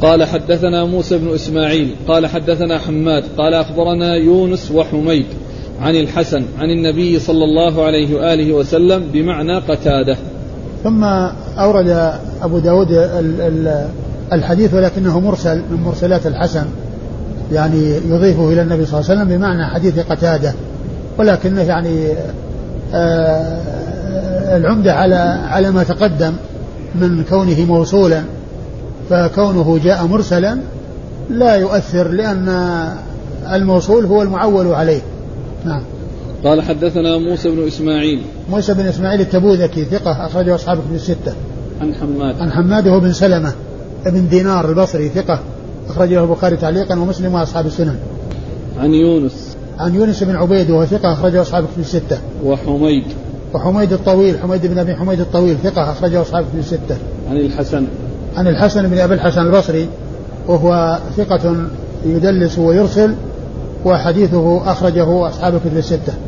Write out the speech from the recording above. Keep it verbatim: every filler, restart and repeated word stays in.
قال حدثنا موسى بن إسماعيل قال حدثنا حماد قال أخبرنا يونس وحميد عن الحسن عن النبي صلى الله عليه وآله وسلم بمعنى قتادة. ثم أورد أبو داود الحديث ولكنه مرسل من مرسلات الحسن، يعني يضيفه إلى النبي صلى الله عليه وسلم بمعنى حديث قتادة، ولكنه يعني العمدة على على ما تقدم من كونه موصولا، فكونه جاء مرسلا لا يؤثر لأن الموصول هو المعول عليه. نعم. قال حدثنا موسى بن إسماعيل موسى بن إسماعيل التبوذكي ثقة أخرجه أصحاب كتب الستة. عن حماد عن حماد هو بن سلمة ابن دينار البصري ثقة أخرجه البخاري تعليقا ومسلم وأصحاب السنن. عن يونس عن يونس بن عبيد وهو ثقة أخرجه أصحاب كتب الستة. وحميد وحميد الطويل حميد بن أبي حميد الطويل ثقة أخرجه أصحاب كتب الستة. عن الحسن عن الحسن بن أبي الحسن البصري وهو ثقة يدلس ويرسل وحديثه أخرجه أصحاب كتب الستة.